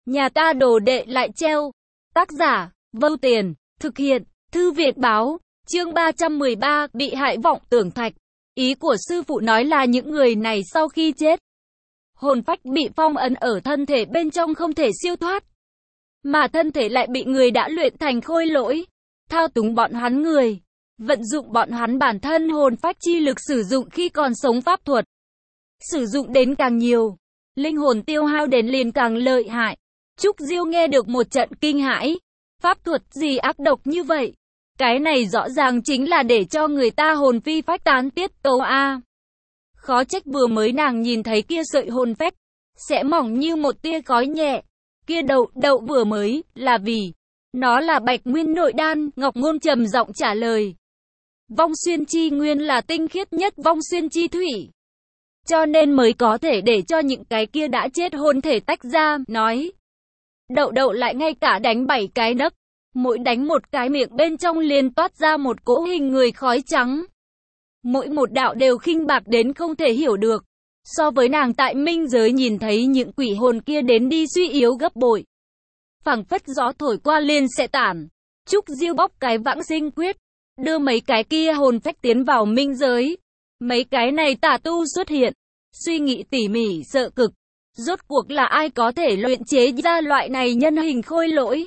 Nhà ta đồ đệ lại treo. Tác giả, Vâu Tiền, thực hiện, Thư viện báo, chương 313, bị hại vọng tưởng thạch. Ý của sư phụ nói là những người này sau khi chết, hồn phách bị phong ấn ở thân thể bên trong không thể siêu thoát. Mà thân thể lại bị người đã luyện thành khôi lỗi, thao túng bọn hắn người, vận dụng bọn hắn bản thân hồn phách chi lực sử dụng khi còn sống pháp thuật. Sử dụng đến càng nhiều, linh hồn tiêu hao đến liền càng lợi hại. Trúc Diêu nghe được một trận kinh hãi. Pháp thuật gì ác độc như vậy? Cái này rõ ràng chính là để cho người ta hồn phi phách tán tiết tấu a. Khó trách vừa mới nàng nhìn thấy kia sợi hồn phách sẽ mỏng như một tia khói nhẹ. Kia đậu vừa mới là vì nó là Bạch Nguyên nội đan. Ngọc Ngôn trầm giọng trả lời. Vong xuyên chi nguyên là tinh khiết nhất vong xuyên chi thủy, cho nên mới có thể để cho những cái kia đã chết hồn thể tách ra. Nói đậu lại ngay cả đánh 7 cái nấc, mỗi đánh một cái miệng bên trong liền toát ra một cỗ hình người khói trắng. Mỗi một đạo đều khinh bạc đến không thể hiểu được. So với nàng tại minh giới nhìn thấy những quỷ hồn kia đến đi suy yếu gấp bội. Phảng phất gió thổi qua liền sẽ tản. Trúc Diêu bóc cái vãng sinh quyết, đưa mấy cái kia hồn phách tiến vào minh giới. Mấy cái này tà tu xuất hiện, suy nghĩ tỉ mỉ sợ cực. Rốt cuộc là ai có thể luyện chế ra loại này nhân hình khôi lỗi?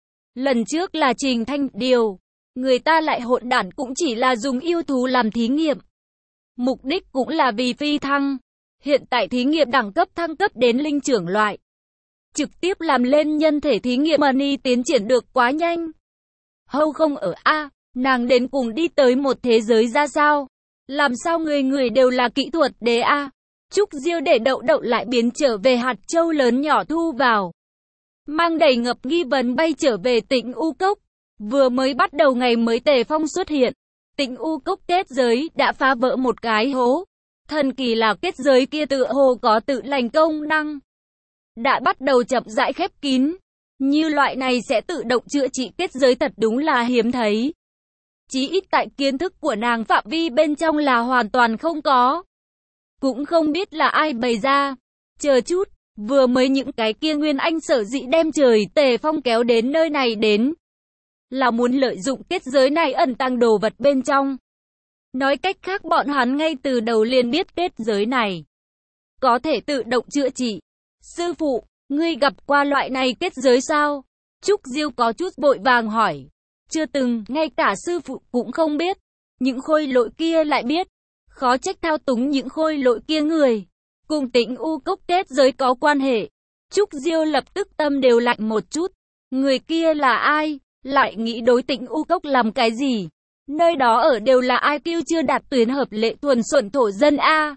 Lần trước là Trình Thanh Điều, người ta lại hỗn đản cũng chỉ là dùng yêu thú làm thí nghiệm. Mục đích cũng là vì phi thăng. Hiện tại thí nghiệm đẳng cấp thăng cấp đến linh trưởng loại. Trực tiếp làm lên nhân thể thí nghiệm money tiến triển được quá nhanh. Hâu không ở A, nàng đến cùng đi tới một thế giới ra sao? Làm sao người đều là kỹ thuật đế A? Trúc Diêu để đậu lại biến trở về hạt châu lớn nhỏ thu vào. Mang đầy ngập nghi vấn bay trở về Tịnh U Cốc. Vừa mới bắt đầu ngày mới Tề Phong xuất hiện. Tịnh U Cốc kết giới đã phá vỡ một cái hố. Thần kỳ là kết giới kia tựa hồ có tự lành công năng. Đã bắt đầu chậm rãi khép kín. Như loại này sẽ tự động chữa trị kết giới thật đúng là hiếm thấy. Chí ít tại kiến thức của nàng phạm vi bên trong là hoàn toàn không có. Cũng không biết là ai bày ra. Chờ chút, vừa mới những cái kia Nguyên Anh sở dĩ đem trời Tề Phong kéo đến nơi này đến, là muốn lợi dụng kết giới này ẩn tàng đồ vật bên trong. Nói cách khác bọn hắn ngay từ đầu liền biết kết giới này có thể tự động chữa trị. Sư phụ, ngươi gặp qua loại này kết giới sao? Trúc Diêu có chút vội vàng hỏi. Chưa từng, ngay cả sư phụ cũng không biết. Những khôi lỗi kia lại biết. Khó trách thao túng những khôi lỗi kia người cùng Tịnh U Cốc kết giới có quan hệ. Trúc Diêu lập tức tâm đều lạnh một chút. Người kia là ai? Lại nghĩ đối Tịnh U Cốc làm cái gì? Nơi đó ở đều là ai kêu chưa đạt tuyến hợp lệ thuần xuẩn thổ dân A.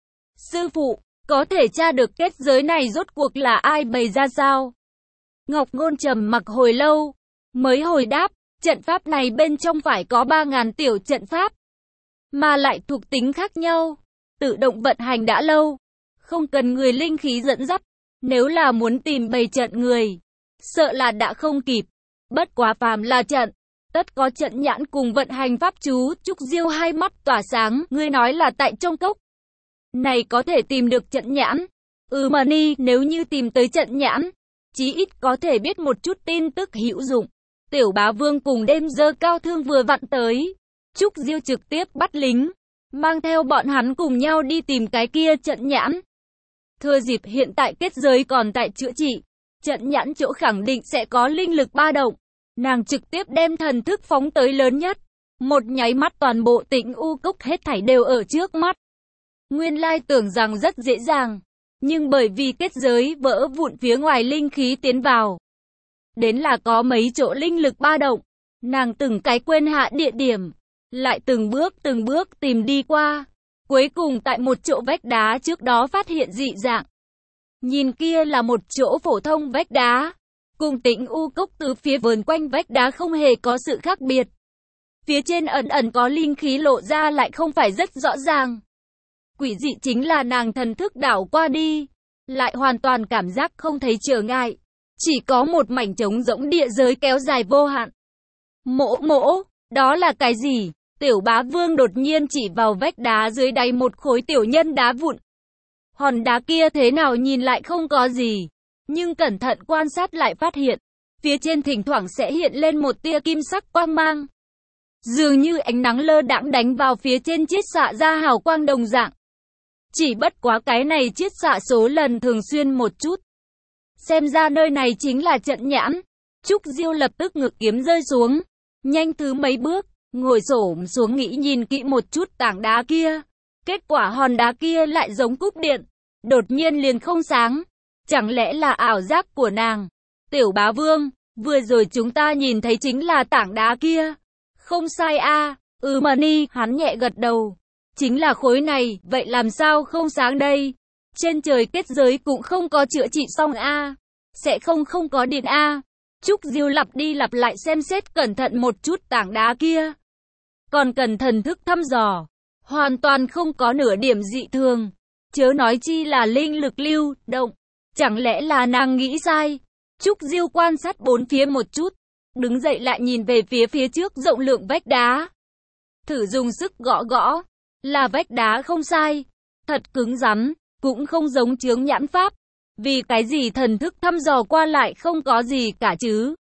Sư phụ, có thể tra được kết giới này rốt cuộc là ai bày ra sao? Ngọc Ngôn trầm mặc hồi lâu, mới hồi đáp, trận pháp này bên trong phải có 3.000 tiểu trận pháp, mà lại thuộc tính khác nhau, tự động vận hành đã lâu, không cần người linh khí dẫn dắt. Nếu là muốn tìm bày trận người, sợ là đã không kịp. Bất quá phàm là trận, tất có trận nhãn cùng vận hành pháp chú. Trúc Diêu hai mắt tỏa sáng. Ngươi nói là tại trong cốc này có thể tìm được trận nhãn? Money, nếu như tìm tới trận nhãn, chí ít có thể biết một chút tin tức hữu dụng. Tiểu Bá Vương cùng đêm dơ cao thương vừa vặn tới. Trúc Diêu trực tiếp bắt lính, mang theo bọn hắn cùng nhau đi tìm cái kia trận nhãn. Thừa dịp hiện tại kết giới còn tại chữa trị, trận nhãn chỗ khẳng định sẽ có linh lực ba động. Nàng trực tiếp đem thần thức phóng tới lớn nhất. Một nháy mắt toàn bộ Tịnh U Cốc hết thảy đều ở trước mắt. Nguyên lai tưởng rằng rất dễ dàng, nhưng bởi vì kết giới vỡ vụn phía ngoài linh khí tiến vào, đến là có mấy chỗ linh lực ba động. Nàng từng cái quên hạ địa điểm, lại từng bước tìm đi qua. Cuối cùng tại một chỗ vách đá trước đó phát hiện dị dạng. Nhìn kia là một chỗ phổ thông vách đá, cùng Tịnh U Cốc từ phía vườn quanh vách đá không hề có sự khác biệt. Phía trên ẩn có linh khí lộ ra lại không phải rất rõ ràng. Quỷ dị chính là nàng thần thức đảo qua đi, lại hoàn toàn cảm giác không thấy trở ngại. Chỉ có một mảnh trống rỗng địa giới kéo dài vô hạn. Mỗ, đó là cái gì? Tiểu Bá Vương đột nhiên chỉ vào vách đá dưới đáy một khối tiểu nhân đá vụn. Hòn đá kia thế nào nhìn lại không có gì, Nhưng cẩn thận quan sát lại phát hiện, phía trên thỉnh thoảng sẽ hiện lên một tia kim sắc quang mang. Dường như ánh nắng lơ đãng đánh vào phía trên chiết xạ ra hào quang đồng dạng. Chỉ bất quá cái này chiết xạ số lần thường xuyên một chút. Xem ra nơi này chính là trận nhãn. Trúc Diêu lập tức ngực kiếm rơi xuống, nhanh thứ mấy bước, ngồi xổm xuống nghĩ nhìn kỹ một chút tảng đá kia. Kết quả hòn đá kia lại giống cúp điện, đột nhiên liền không sáng. Chẳng lẽ là ảo giác của nàng? Tiểu bá vương, vừa rồi chúng ta nhìn thấy chính là tảng đá kia. Không sai a, Mani, hắn nhẹ gật đầu. Chính là khối này, vậy làm sao không sáng đây? Trên trời kết giới cũng không có chữa trị xong a. Sẽ không có điện a. Trúc Diêu lặp đi lặp lại xem xét cẩn thận một chút tảng đá kia. Còn cần thần thức thăm dò, hoàn toàn không có nửa điểm dị thường. Chớ nói chi là linh lực lưu động. Chẳng lẽ là nàng nghĩ sai? Trúc Diêu quan sát bốn phía một chút, đứng dậy lại nhìn về phía trước rộng lượng vách đá. Thử dùng sức gõ gõ, là vách đá không sai, thật cứng rắn, cũng không giống chướng nhãn pháp. Vì cái gì thần thức thăm dò qua lại không có gì cả chứ?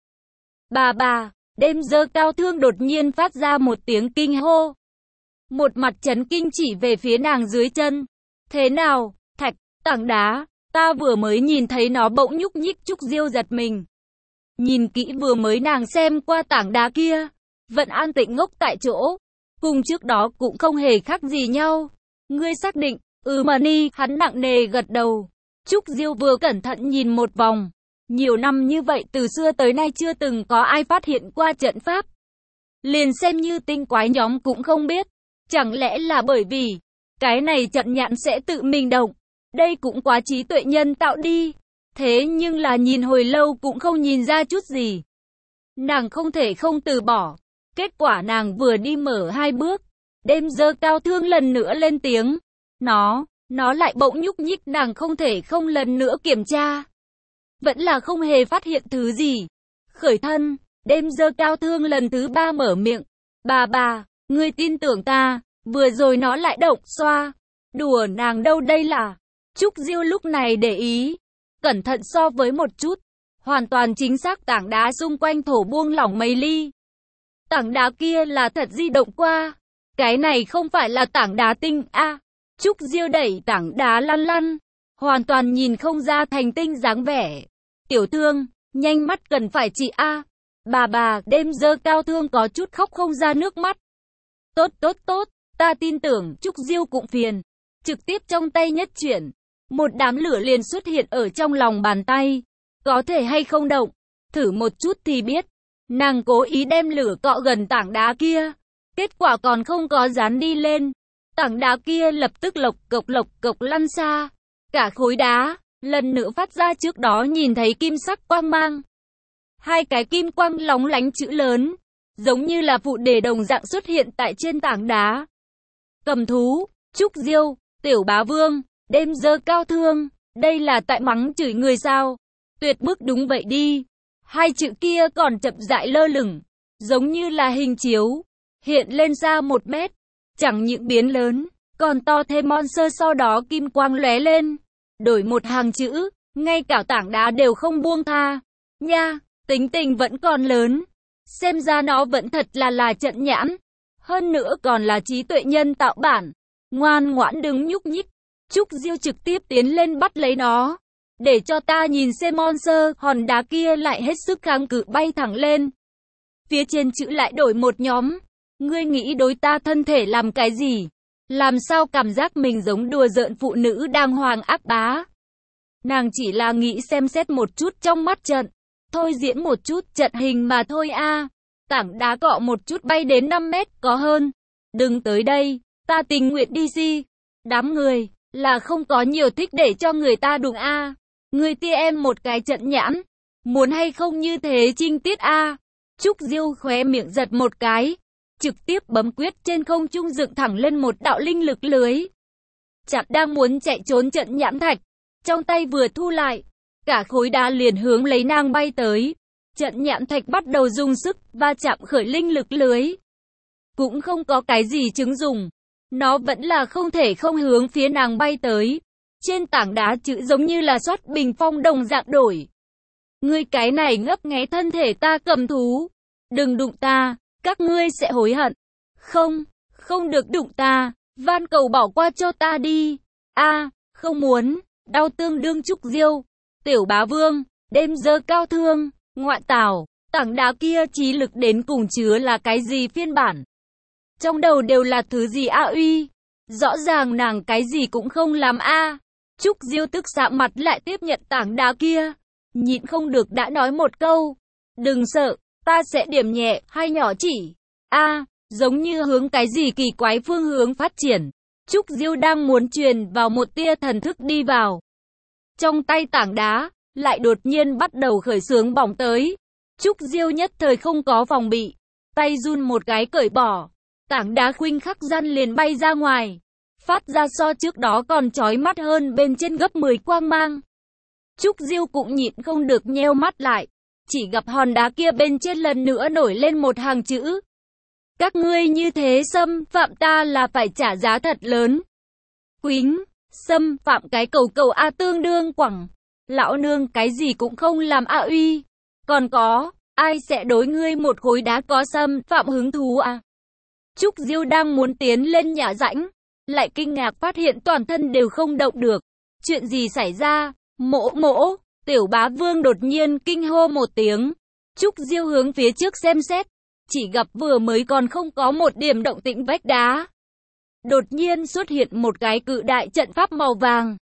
Bà, đêm dơ cao thương đột nhiên phát ra một tiếng kinh hô. Một mặt chấn kinh chỉ về phía nàng dưới chân. Thế nào, thạch, tảng đá, ta vừa mới nhìn thấy nó bỗng nhúc nhích. Trúc Diêu giật mình. Nhìn kỹ vừa mới nàng xem qua tảng đá kia, vẫn an tĩnh ngốc tại chỗ. Cùng trước đó cũng không hề khác gì nhau. Ngươi xác định, Mani, hắn nặng nề gật đầu. Trúc Diêu vừa cẩn thận nhìn một vòng. Nhiều năm như vậy từ xưa tới nay chưa từng có ai phát hiện qua trận pháp. Liền xem như tinh quái nhóm cũng không biết. Chẳng lẽ là bởi vì cái này trận nhãn sẽ tự mình động. Đây cũng quá trí tuệ nhân tạo đi. Thế nhưng là nhìn hồi lâu cũng không nhìn ra chút gì. Nàng không thể không từ bỏ. Kết quả nàng vừa đi mở 2 bước. Đêm dơ cao thương lần nữa lên tiếng. Nó lại bỗng nhúc nhích, nàng không thể không lần nữa kiểm tra. Vẫn là không hề phát hiện thứ gì. Khởi thân, đêm dơ cao thương lần thứ 3 mở miệng. Bà, ngươi tin tưởng ta, vừa rồi nó lại động xoa. Đùa nàng đâu đây là. Trúc Diêu lúc này để ý. Cẩn thận so với một chút. Hoàn toàn chính xác tảng đá xung quanh thổ buông lỏng mấy ly. Tảng đá kia là thật di động qua. Cái này không phải là tảng đá tinh a. Trúc Diêu đẩy tảng đá lăn, hoàn toàn nhìn không ra thành tinh dáng vẻ. Tiểu thương, nhanh mắt cần phải trị a. Bà, đêm dơ cao thương có chút khóc không ra nước mắt. Tốt, ta tin tưởng. Trúc Diêu cũng phiền. Trực tiếp trong tay nhất chuyển. Một đám lửa liền xuất hiện ở trong lòng bàn tay. Có thể hay không động? Thử một chút thì biết. Nàng cố ý đem lửa cọ gần tảng đá kia. Kết quả còn không có dán đi lên. Tảng đá kia lập tức lộc cộc lăn xa. Cả khối đá, lần nữa phát ra trước đó nhìn thấy kim sắc quang mang. 2 cái kim quang lóng lánh chữ lớn, giống như là phụ đề đồng dạng xuất hiện tại trên tảng đá. Cầm thú, Trúc Diêu, tiểu bá vương, đêm dơ cao thương, đây là tại mắng chửi người sao? Tuyệt bức đúng vậy đi. 2 chữ kia còn chậm rãi lơ lửng, giống như là hình chiếu, hiện lên ra 1 mét. Chẳng những biến lớn, còn to thêm monster, sau đó kim quang lóe lên. Đổi một hàng chữ, ngay cả tảng đá đều không buông tha. Nha, tính tình vẫn còn lớn. Xem ra nó vẫn thật là trận nhãn. Hơn nữa còn là trí tuệ nhân tạo bản. Ngoan ngoãn đừng nhúc nhích. Trúc Diêu trực tiếp tiến lên bắt lấy nó. Để cho ta nhìn xem monster, hòn đá kia lại hết sức kháng cự bay thẳng lên. Phía trên chữ lại đổi một nhóm. Ngươi nghĩ đối ta thân thể làm cái gì? Làm sao cảm giác mình giống đùa giỡn phụ nữ đang hoàng ác bá? Nàng chỉ là nghĩ xem xét một chút trong mắt trận. Thôi diễn một chút trận hình mà thôi a. Tảng đá cọ một chút bay đến 5 mét có hơn. Đừng tới đây, ta tình nguyện đi si. Đám người, là không có nhiều thích để cho người ta đụng a. Người tia em một cái trận nhãn. Muốn hay không như thế trinh tiết a. Trúc Diêu khóe miệng giật một cái. Trực tiếp bấm quyết trên không trung dựng thẳng lên một đạo linh lực lưới. Chặt đang muốn chạy trốn trận nhãn thạch. Trong tay vừa thu lại. Cả khối đá liền hướng lấy nàng bay tới. Trận nhãn thạch bắt đầu dùng sức va chạm khởi linh lực lưới. Cũng không có cái gì chứng dùng. Nó vẫn là không thể không hướng phía nàng bay tới. Trên tảng đá chữ giống như là xoát bình phong đồng dạng đổi. Ngươi cái này ngấp nghé thân thể ta cầm thú. Đừng đụng ta, các ngươi sẽ hối hận. Không, không được đụng ta, van cầu bỏ qua cho ta đi. A, không muốn, đau tương đương Trúc Diêu. Tiểu Bá Vương, đêm giơ cao thương, ngoại tảo, tảng đá kia trí lực đến cùng chứa là cái gì phiên bản. Trong đầu đều là thứ gì a uy. Rõ ràng nàng cái gì cũng không làm a. Trúc Diêu tức sạm mặt lại tiếp nhận tảng đá kia. Nhịn không được đã nói một câu. Đừng sợ, ta sẽ điểm nhẹ hay nhỏ chỉ. A, giống như hướng cái gì kỳ quái phương hướng phát triển. Trúc Diêu đang muốn truyền vào một tia thần thức đi vào. Trong tay tảng đá, lại đột nhiên bắt đầu khởi xướng bỏng tới. Trúc Diêu nhất thời không có phòng bị. Tay run một cái cởi bỏ. Tảng đá khuynh khắc gian liền bay ra ngoài. Phát ra so trước đó còn chói mắt hơn bên trên gấp 10 quang mang. Trúc Diêu cũng nhịn không được nheo mắt lại. Chỉ gặp hòn đá kia bên trên lần nữa nổi lên một hàng chữ. Các ngươi như thế xâm phạm ta là phải trả giá thật lớn. Quýnh, xâm phạm cái cầu cầu A tương đương quẳng. Lão nương cái gì cũng không làm A uy. Còn có, ai sẽ đối ngươi một khối đá có xâm phạm hứng thú à? Trúc Diêu đang muốn tiến lên nhà rãnh. Lại kinh ngạc phát hiện toàn thân đều không động được. Chuyện gì xảy ra? Mỗ mỗ, Tiểu Bá Vương đột nhiên kinh hô một tiếng. Trúc Diêu hướng phía trước xem xét. Chỉ gặp vừa mới còn không có một điểm động tĩnh vách đá. Đột nhiên xuất hiện một cái cự đại trận pháp màu vàng.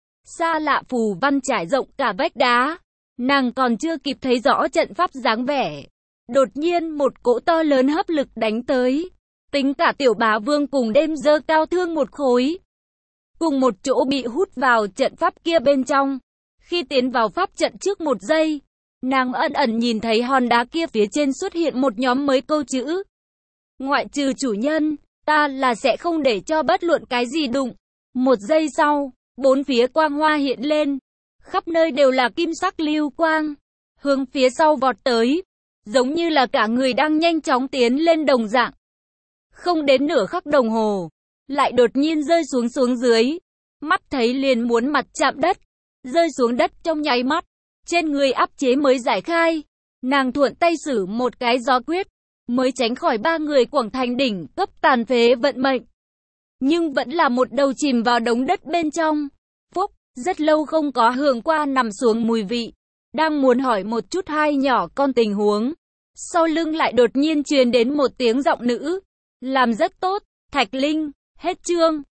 Xa lạ phù văn trải rộng cả vách đá. Nàng còn chưa kịp thấy rõ trận pháp dáng vẻ. Đột nhiên một cỗ to lớn hấp lực đánh tới. Tính cả Tiểu Bá Vương cùng đêm giơ cao thương một khối. Cùng một chỗ bị hút vào trận pháp kia bên trong. Khi tiến vào pháp trận trước một giây, nàng ẩn ẩn nhìn thấy hòn đá kia phía trên xuất hiện một nhóm mới câu chữ. Ngoại trừ chủ nhân, ta là sẽ không để cho bất luận cái gì đụng. Một giây sau, bốn phía quang hoa hiện lên. Khắp nơi đều là kim sắc lưu quang. Hướng phía sau vọt tới. Giống như là cả người đang nhanh chóng tiến lên đồng dạng. Không đến nửa khắc đồng hồ. Lại đột nhiên rơi xuống dưới. Mắt thấy liền muốn mặt chạm đất. Rơi xuống đất trong nháy mắt. Trên người áp chế mới giải khai. Nàng thuận tay sử một cái gió quyết. Mới tránh khỏi ba người Quảng Thành đỉnh cấp tàn phế vận mệnh. Nhưng vẫn là một đầu chìm vào đống đất bên trong. Phúc, rất lâu không có hưởng qua nằm xuống mùi vị. Đang muốn hỏi một chút hai nhỏ con tình huống. Sau lưng lại đột nhiên truyền đến một tiếng giọng nữ. Làm rất tốt, Thạch Linh, hết chương.